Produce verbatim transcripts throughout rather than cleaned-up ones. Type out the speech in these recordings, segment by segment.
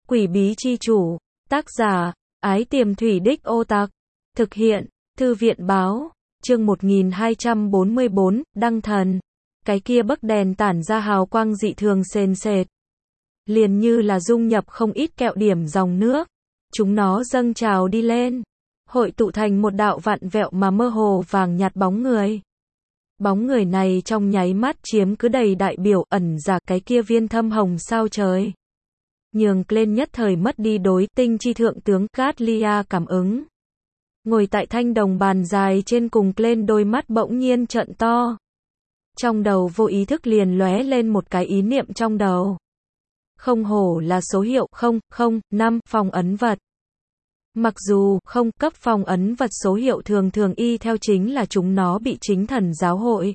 Quỷ bí chi chủ, tác giả, Ái Tiềm Thủy Đích Ô Tặc, thực hiện, Thư viện báo, chương một nghìn hai trăm bốn mươi bốn, đăng thần. Cái kia bấc đèn tản ra hào quang dị thường sền sệt. Liền như là dung nhập không ít kẹo điểm dòng nước. Chúng nó dâng trào đi lên. Hội tụ thành một đạo vặn vẹo mà mơ hồ vàng nhạt bóng người. Bóng người này trong nháy mắt chiếm cứ đầy đại biểu ẩn giả cái kia viên thâm hồng sao trời. Nhường lên nhất thời mất đi đối tinh chi thượng tướng Gatlia cảm ứng. Ngồi tại thanh đồng bàn dài trên cùng lên đôi mắt bỗng nhiên trợn to. Trong đầu vô ý thức liền lóe lên một cái ý niệm trong đầu. Không hổ là số hiệu không không năm phong ấn vật. Mặc dù không cấp phong ấn vật số hiệu thường thường y theo chính là chúng nó bị chính thần giáo hội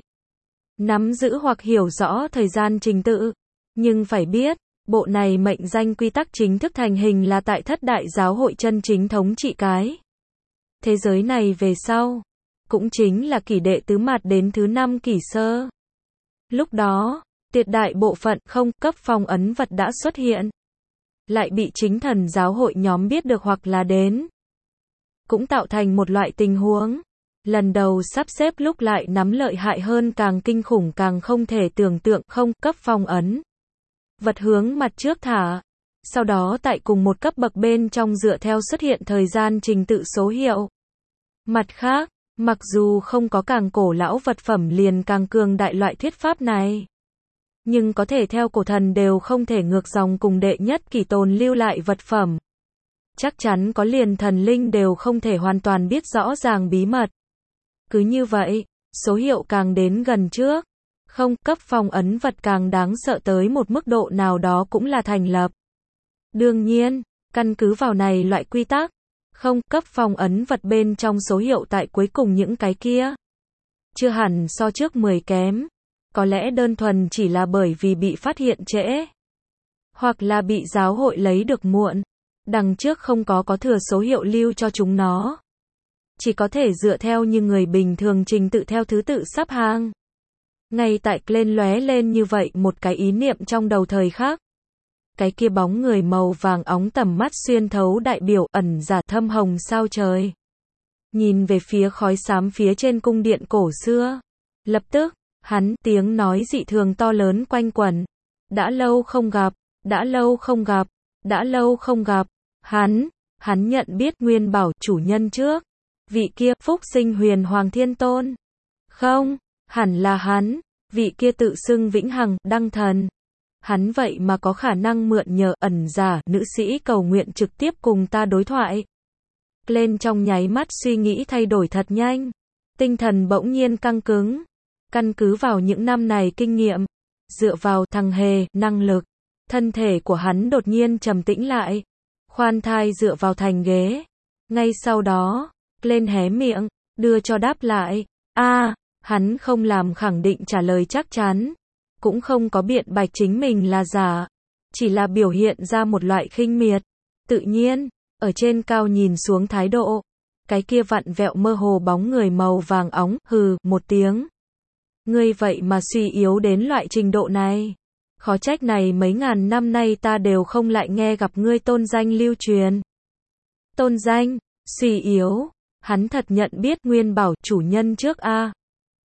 nắm giữ hoặc hiểu rõ thời gian trình tự. Nhưng phải biết, bộ này mệnh danh quy tắc chính thức thành hình là tại thất đại giáo hội chân chính thống trị cái thế giới này về sau. Cũng chính là kỷ đệ tứ mạt đến thứ năm kỷ sơ. Lúc đó, tuyệt đại bộ phận không cấp phong ấn vật đã xuất hiện. Lại bị chính thần giáo hội nhóm biết được hoặc là đến. Cũng tạo thành một loại tình huống. Lần đầu sắp xếp lúc lại nắm lợi hại hơn càng kinh khủng càng không thể tưởng tượng không cấp phong ấn. Vật hướng mặt trước thả. Sau đó tại cùng một cấp bậc bên trong dựa theo xuất hiện thời gian trình tự số hiệu. Mặt khác, mặc dù không có càng cổ lão vật phẩm liền càng cường đại loại thuyết pháp này. Nhưng có thể theo cổ thần đều không thể ngược dòng cùng đệ nhất kỷ tồn lưu lại vật phẩm. Chắc chắn có liền thần linh đều không thể hoàn toàn biết rõ ràng bí mật. Cứ như vậy, số hiệu càng đến gần trước. Không cấp phong ấn vật càng đáng sợ tới một mức độ nào đó cũng là thành lập. Đương nhiên, căn cứ vào này loại quy tắc. Không cấp phong ấn vật bên trong số hiệu tại cuối cùng những cái kia. Chưa hẳn so trước mười kém. Có lẽ đơn thuần chỉ là bởi vì bị phát hiện trễ. Hoặc là bị giáo hội lấy được muộn. Đằng trước không có có thừa số hiệu lưu cho chúng nó. Chỉ có thể dựa theo như người bình thường trình tự theo thứ tự sắp hàng. Ngay tại lên lóe lên như vậy một cái ý niệm trong đầu thời khắc. Cái kia bóng người màu vàng óng tầm mắt xuyên thấu đại biểu ẩn giả thâm hồng sao trời. Nhìn về phía khói xám phía trên cung điện cổ xưa. Lập tức, hắn tiếng nói dị thường to lớn quanh quẩn. Đã lâu không gặp, đã lâu không gặp, đã lâu không gặp. Hắn, hắn nhận biết Nguyên Bảo chủ nhân trước. Vị kia phúc sinh huyền hoàng thiên tôn. Không, hẳn là hắn, vị kia tự xưng vĩnh hằng đăng thần. Hắn vậy mà có khả năng mượn nhờ ẩn giả nữ sĩ cầu nguyện trực tiếp cùng ta đối thoại. Lên trong nháy mắt suy nghĩ thay đổi thật nhanh. Tinh thần bỗng nhiên căng cứng. Căn cứ vào những năm này kinh nghiệm. Dựa vào thằng hề, năng lực. Thân thể của hắn đột nhiên trầm tĩnh lại. Khoan thai dựa vào thành ghế. Ngay sau đó, lên hé miệng, đưa cho đáp lại. A, à, hắn không làm khẳng định trả lời chắc chắn. Cũng không có biện bạch chính mình là giả. Chỉ là biểu hiện ra một loại khinh miệt. Tự nhiên, ở trên cao nhìn xuống thái độ. Cái kia vặn vẹo mơ hồ bóng người màu vàng óng, hừ, một tiếng. Ngươi vậy mà suy yếu đến loại trình độ này. Khó trách này mấy ngàn năm nay ta đều không lại nghe gặp ngươi tôn danh lưu truyền. Tôn danh, suy yếu, hắn thật nhận biết Nguyên Bảo chủ nhân trước a. À.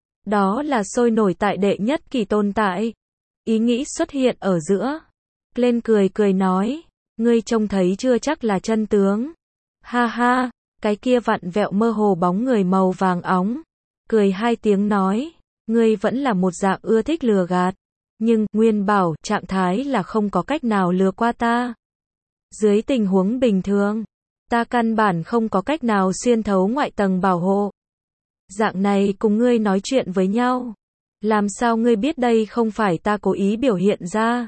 Đó là sôi nổi tại đệ nhất kỳ tồn tại. Ý nghĩ xuất hiện ở giữa. Lên cười cười nói, ngươi trông thấy chưa chắc là chân tướng. Ha ha, cái kia vặn vẹo mơ hồ bóng người màu vàng óng. Cười hai tiếng nói, ngươi vẫn là một dạng ưa thích lừa gạt. Nhưng, Nguyên Bảo, trạng thái là không có cách nào lừa qua ta. Dưới tình huống bình thường, ta căn bản không có cách nào xuyên thấu ngoại tầng bảo hộ. Dạng này cùng ngươi nói chuyện với nhau. Làm sao ngươi biết đây không phải ta cố ý biểu hiện ra?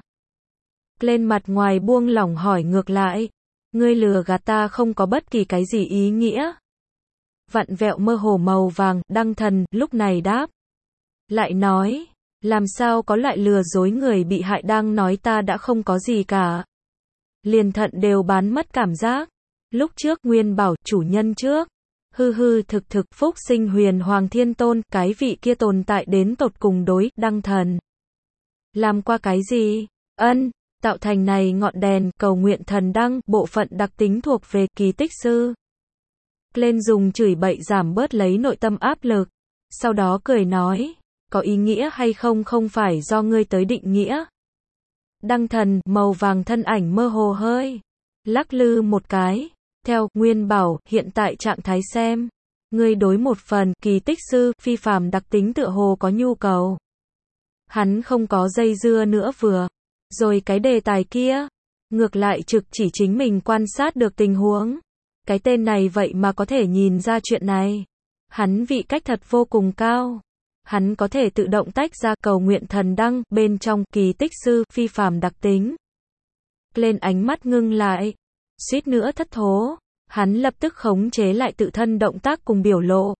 Lên mặt ngoài buông lỏng hỏi ngược lại. Ngươi lừa gạt ta không có bất kỳ cái gì ý nghĩa. Vặn vẹo mơ hồ màu vàng, đăng thần, lúc này đáp. Lại nói. Làm sao có loại lừa dối người bị hại đang nói ta đã không có gì cả. Liền thận đều bán mất cảm giác. Lúc trước Nguyên Bảo chủ nhân trước. Hư hư thực thực phúc sinh huyền hoàng thiên tôn, cái vị kia tồn tại đến tột cùng đối đăng thần. Làm qua cái gì? Ân, tạo thành này ngọn đèn cầu nguyện thần đăng, bộ phận đặc tính thuộc về kỳ tích sư. Glenn dùng chửi bậy giảm bớt lấy nội tâm áp lực, sau đó cười nói, có ý nghĩa hay không không phải do ngươi tới định nghĩa. Đăng thần, màu vàng thân ảnh mơ hồ hơi lắc lư một cái, theo Nguyên bảo hiện tại trạng thái xem, ngươi đối một phần kỳ tích sư phi phàm đặc tính tựa hồ có nhu cầu. Hắn không có dây dưa nữa vừa rồi cái đề tài kia, ngược lại trực chỉ chính mình quan sát được tình huống. Cái tên này vậy mà có thể nhìn ra chuyện này. Hắn vị cách thật vô cùng cao. Hắn có thể tự động tách ra cầu nguyện thần đăng bên trong kỳ tích sư phi phàm đặc tính. Lên ánh mắt ngưng lại, suýt nữa thất thố. Hắn lập tức khống chế lại tự thân động tác cùng biểu lộ.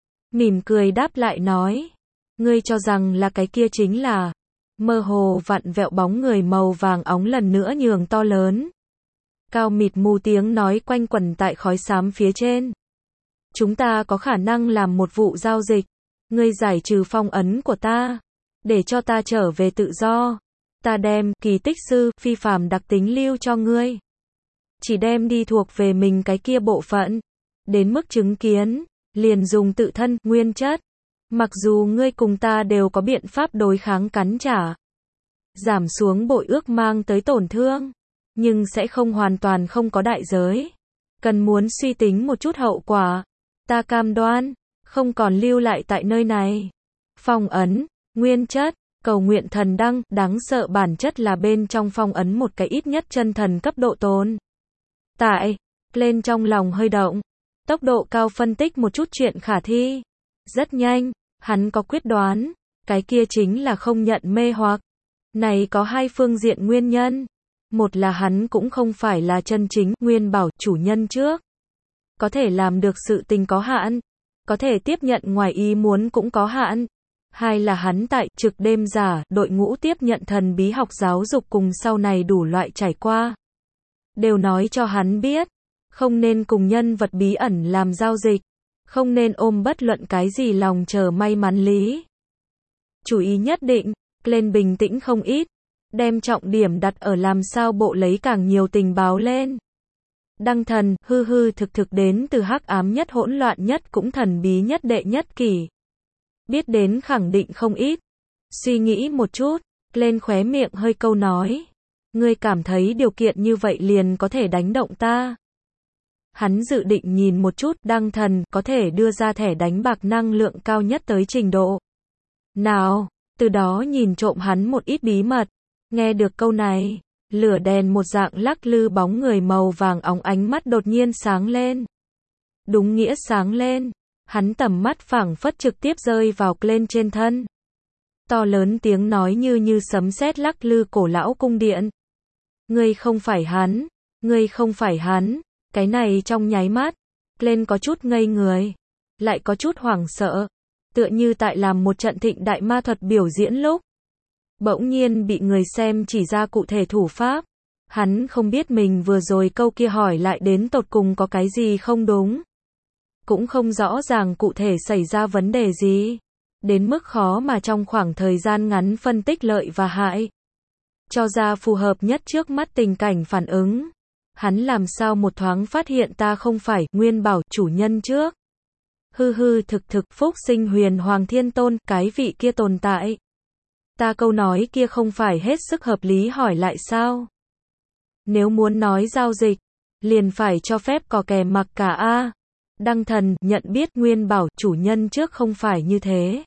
Mỉm cười đáp lại nói, ngươi cho rằng là cái kia chính là. Mơ hồ vặn vẹo bóng người màu vàng óng lần nữa nhường to lớn. Cao mịt mù tiếng nói quanh quẩn tại khói xám phía trên. Chúng ta có khả năng làm một vụ giao dịch. Ngươi giải trừ phong ấn của ta, để cho ta trở về tự do. Ta đem kỳ tích sư phi phàm đặc tính lưu cho ngươi. Chỉ đem đi thuộc về mình cái kia bộ phận. Đến mức chứng kiến, liền dùng tự thân nguyên chất. Mặc dù ngươi cùng ta đều có biện pháp đối kháng cắn trả, giảm xuống bội ước mang tới tổn thương, nhưng sẽ không hoàn toàn không có đại giới. Cần muốn suy tính một chút hậu quả. Ta cam đoan, không còn lưu lại tại nơi này. Phong ấn, nguyên chất, cầu nguyện thần đăng, đáng sợ bản chất là bên trong phong ấn một cái ít nhất chân thần cấp độ tồn tại. Lên trong lòng hơi động, tốc độ cao phân tích một chút chuyện khả thi. Rất nhanh, hắn có quyết đoán, cái kia chính là không nhận mê hoặc. Này có hai phương diện nguyên nhân. Một là hắn cũng không phải là chân chính Nguyên bảo chủ nhân trước. Có thể làm được sự tình có hạn. Có thể tiếp nhận ngoài ý muốn cũng có hạn. Hai là hắn tại trực đêm giả đội ngũ tiếp nhận thần bí học giáo dục cùng sau này đủ loại trải qua. Đều nói cho hắn biết. Không nên cùng nhân vật bí ẩn làm giao dịch. Không nên ôm bất luận cái gì lòng chờ may mắn lý. Chú ý nhất định, lên bình tĩnh không ít. Đem trọng điểm đặt ở làm sao bộ lấy càng nhiều tình báo lên. Đăng thần, hư hư thực thực đến từ hắc ám nhất hỗn loạn nhất cũng thần bí nhất đệ nhất kỷ. Biết đến khẳng định không ít. Suy nghĩ một chút, lên khóe miệng hơi câu nói. Ngươi cảm thấy điều kiện như vậy liền có thể đánh động ta. Hắn dự định nhìn một chút đăng thần có thể đưa ra thẻ đánh bạc năng lượng cao nhất tới trình độ nào, từ đó nhìn trộm hắn một ít bí mật. Nghe được câu này, lửa đèn một dạng lắc lư bóng người màu vàng óng ánh mắt đột nhiên sáng lên. Đúng nghĩa sáng lên, hắn tầm mắt phảng phất trực tiếp rơi vào lên trên thân. To lớn tiếng nói như như sấm sét lắc lư cổ lão cung điện. Ngươi không phải hắn, ngươi không phải hắn. Cái này trong nháy mắt, lên có chút ngây người, lại có chút hoảng sợ, tựa như tại làm một trận thịnh đại ma thuật biểu diễn lúc. Bỗng nhiên bị người xem chỉ ra cụ thể thủ pháp. Hắn không biết mình vừa rồi câu kia hỏi lại đến tột cùng có cái gì không đúng. Cũng không rõ ràng cụ thể xảy ra vấn đề gì. Đến mức khó mà trong khoảng thời gian ngắn phân tích lợi và hại. Cho ra phù hợp nhất trước mắt tình cảnh phản ứng. Hắn làm sao một thoáng phát hiện ta không phải Nguyên bảo chủ nhân trước. Hư hư thực thực phúc sinh huyền hoàng thiên tôn, cái vị kia tồn tại. Ta câu nói kia không phải hết sức hợp lý hỏi lại sao? Nếu muốn nói giao dịch, liền phải cho phép có kẻ mặc cả a. Đăng thần nhận biết Nguyên bảo chủ nhân trước không phải như thế.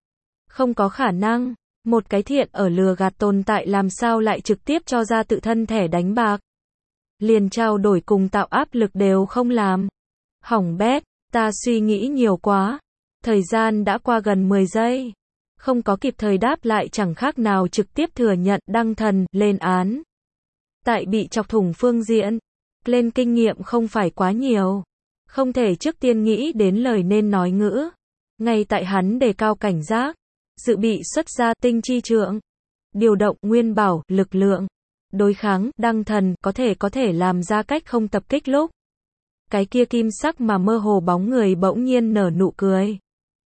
Không có khả năng, một cái thiện ở lừa gạt tồn tại làm sao lại trực tiếp cho ra tự thân thẻ đánh bạc. Liền trao đổi cùng tạo áp lực đều không làm. Hỏng bét, ta suy nghĩ nhiều quá. Thời gian đã qua gần mười giây. Không có kịp thời đáp lại chẳng khác nào trực tiếp thừa nhận đăng thần, lên án. Tại bị chọc thủng phương diện, lên kinh nghiệm không phải quá nhiều. Không thể trước tiên nghĩ đến lời nên nói ngữ. Ngay tại hắn đề cao cảnh giác, dự bị xuất ra tinh chi trượng. Điều động Nguyên bảo, lực lượng. Đối kháng, đăng thần, có thể có thể làm ra cách không tập kích lúc. Cái kia kim sắc mà mơ hồ bóng người bỗng nhiên nở nụ cười.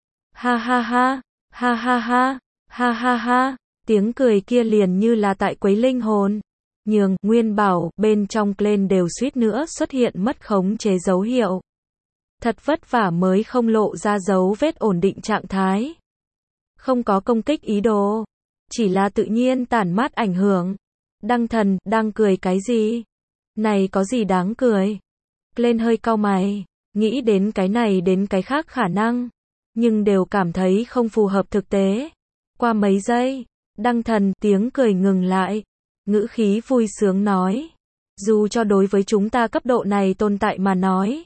Ha ha ha, ha ha ha, ha ha ha, tiếng cười kia liền như là tại quấy linh hồn. nhường, Nguyên Bảo, bên trong Glenn đều suýt nữa xuất hiện mất khống chế dấu hiệu. Thật vất vả mới không lộ ra dấu vết ổn định trạng thái. Không có công kích ý đồ. Chỉ là tự nhiên tản mát ảnh hưởng. Đăng Thần, đang cười cái gì? Này có gì đáng cười? Glenn hơi cau mày. Nghĩ đến cái này đến cái khác khả năng. Nhưng đều cảm thấy không phù hợp thực tế. Qua mấy giây, Đăng Thần, tiếng cười ngừng lại. Ngữ khí vui sướng nói. Dù cho đối với chúng ta cấp độ này tồn tại mà nói.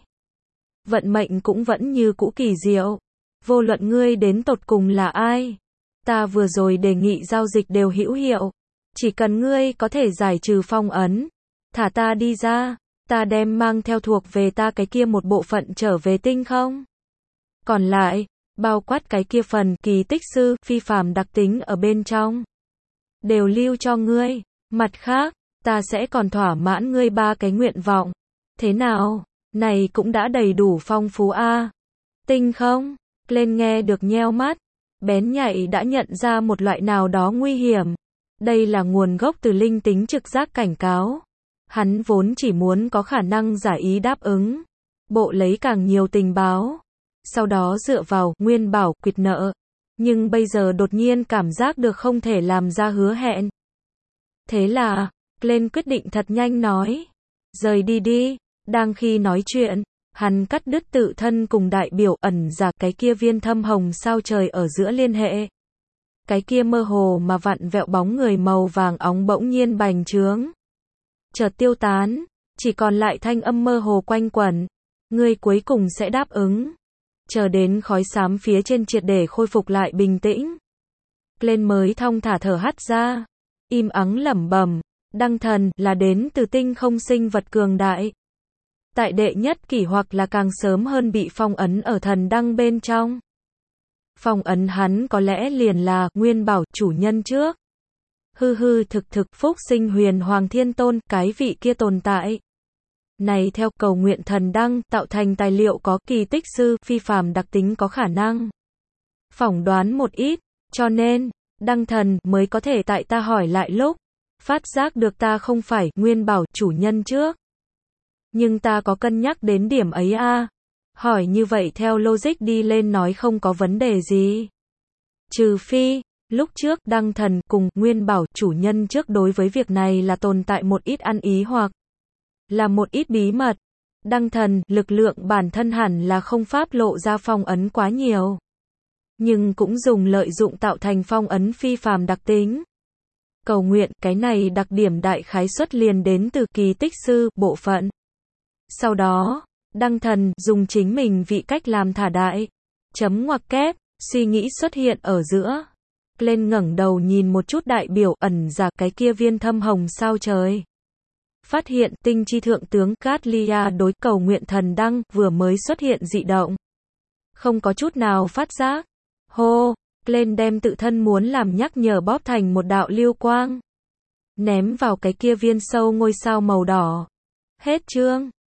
Vận mệnh cũng vẫn như cũ kỳ diệu. Vô luận ngươi đến tột cùng là ai. Ta vừa rồi đề nghị giao dịch đều hữu hiệu. Chỉ cần ngươi có thể giải trừ phong ấn. Thả ta đi ra. Ta đem mang theo thuộc về ta cái kia một bộ phận trở về tinh không. Còn lại, bao quát cái kia phần kỳ tích sư, phi phàm đặc tính ở bên trong. Đều lưu cho ngươi. Mặt khác, ta sẽ còn thỏa mãn ngươi ba cái nguyện vọng. Thế nào? Này cũng đã đầy đủ phong phú a. À? Tinh không? Glenn nghe được nheo mắt. Bén nhạy đã nhận ra một loại nào đó nguy hiểm. Đây là nguồn gốc từ linh tính trực giác cảnh cáo. Hắn vốn chỉ muốn có khả năng giả ý đáp ứng. Bộ lấy càng nhiều tình báo. Sau đó dựa vào Nguyên Bảo quyệt nợ. Nhưng bây giờ đột nhiên cảm giác được không thể làm ra hứa hẹn. Thế là, Glenn quyết định thật nhanh nói. Rời đi đi. Đang khi nói chuyện, hắn cắt đứt tự thân cùng đại biểu ẩn giả cái kia viên thâm hồng sao trời ở giữa liên hệ. Cái kia mơ hồ mà vặn vẹo bóng người màu vàng óng bỗng nhiên bành trướng. Chợt tiêu tán, chỉ còn lại thanh âm mơ hồ quanh quẩn. Ngươi cuối cùng sẽ đáp ứng. Chờ đến khói xám phía trên triệt để khôi phục lại bình tĩnh. Glenn mới thong thả thở hắt ra. Im ắng lẩm bẩm, Đăng Thần là đến từ tinh không sinh vật cường đại. Tại đệ nhất kỷ hoặc là càng sớm hơn bị phong ấn ở thần đăng bên trong. Phong ấn hắn có lẽ liền là Nguyên Bảo chủ nhân trước. Hư hư thực thực phúc sinh huyền hoàng thiên tôn, cái vị kia tồn tại. Này theo cầu nguyện thần đăng tạo thành tài liệu có kỳ tích sư, phi phàm đặc tính có khả năng. Phỏng đoán một ít, cho nên, Đăng Thần mới có thể tại ta hỏi lại lúc. Phát giác được ta không phải Nguyên Bảo chủ nhân trước. Nhưng ta có cân nhắc đến điểm ấy a. À? Hỏi như vậy theo logic đi lên nói không có vấn đề gì. Trừ phi, lúc trước Đăng Thần cùng Nguyên Bảo chủ nhân trước đối với việc này là tồn tại một ít ăn ý hoặc là một ít bí mật. Đăng Thần, lực lượng bản thân hẳn là không pháp lộ ra phong ấn quá nhiều. Nhưng cũng dùng lợi dụng tạo thành phong ấn phi phàm đặc tính. Cầu nguyện, cái này đặc điểm đại khái suất liền đến từ kỳ tích sư, bộ phận. Sau đó, Đăng Thần dùng chính mình vị cách làm thả đại. Chấm ngoặc kép, suy nghĩ xuất hiện ở giữa. Glenn ngẩng đầu nhìn một chút đại biểu ẩn giả cái kia viên thâm hồng sao trời. Phát hiện tinh chi thượng tướng Catlia đối cầu nguyện thần đăng vừa mới xuất hiện dị động. Không có chút nào phát giác. Hô, Glenn đem tự thân muốn làm nhắc nhở bóp thành một đạo lưu quang. Ném vào cái kia viên sâu ngôi sao màu đỏ. Hết chương.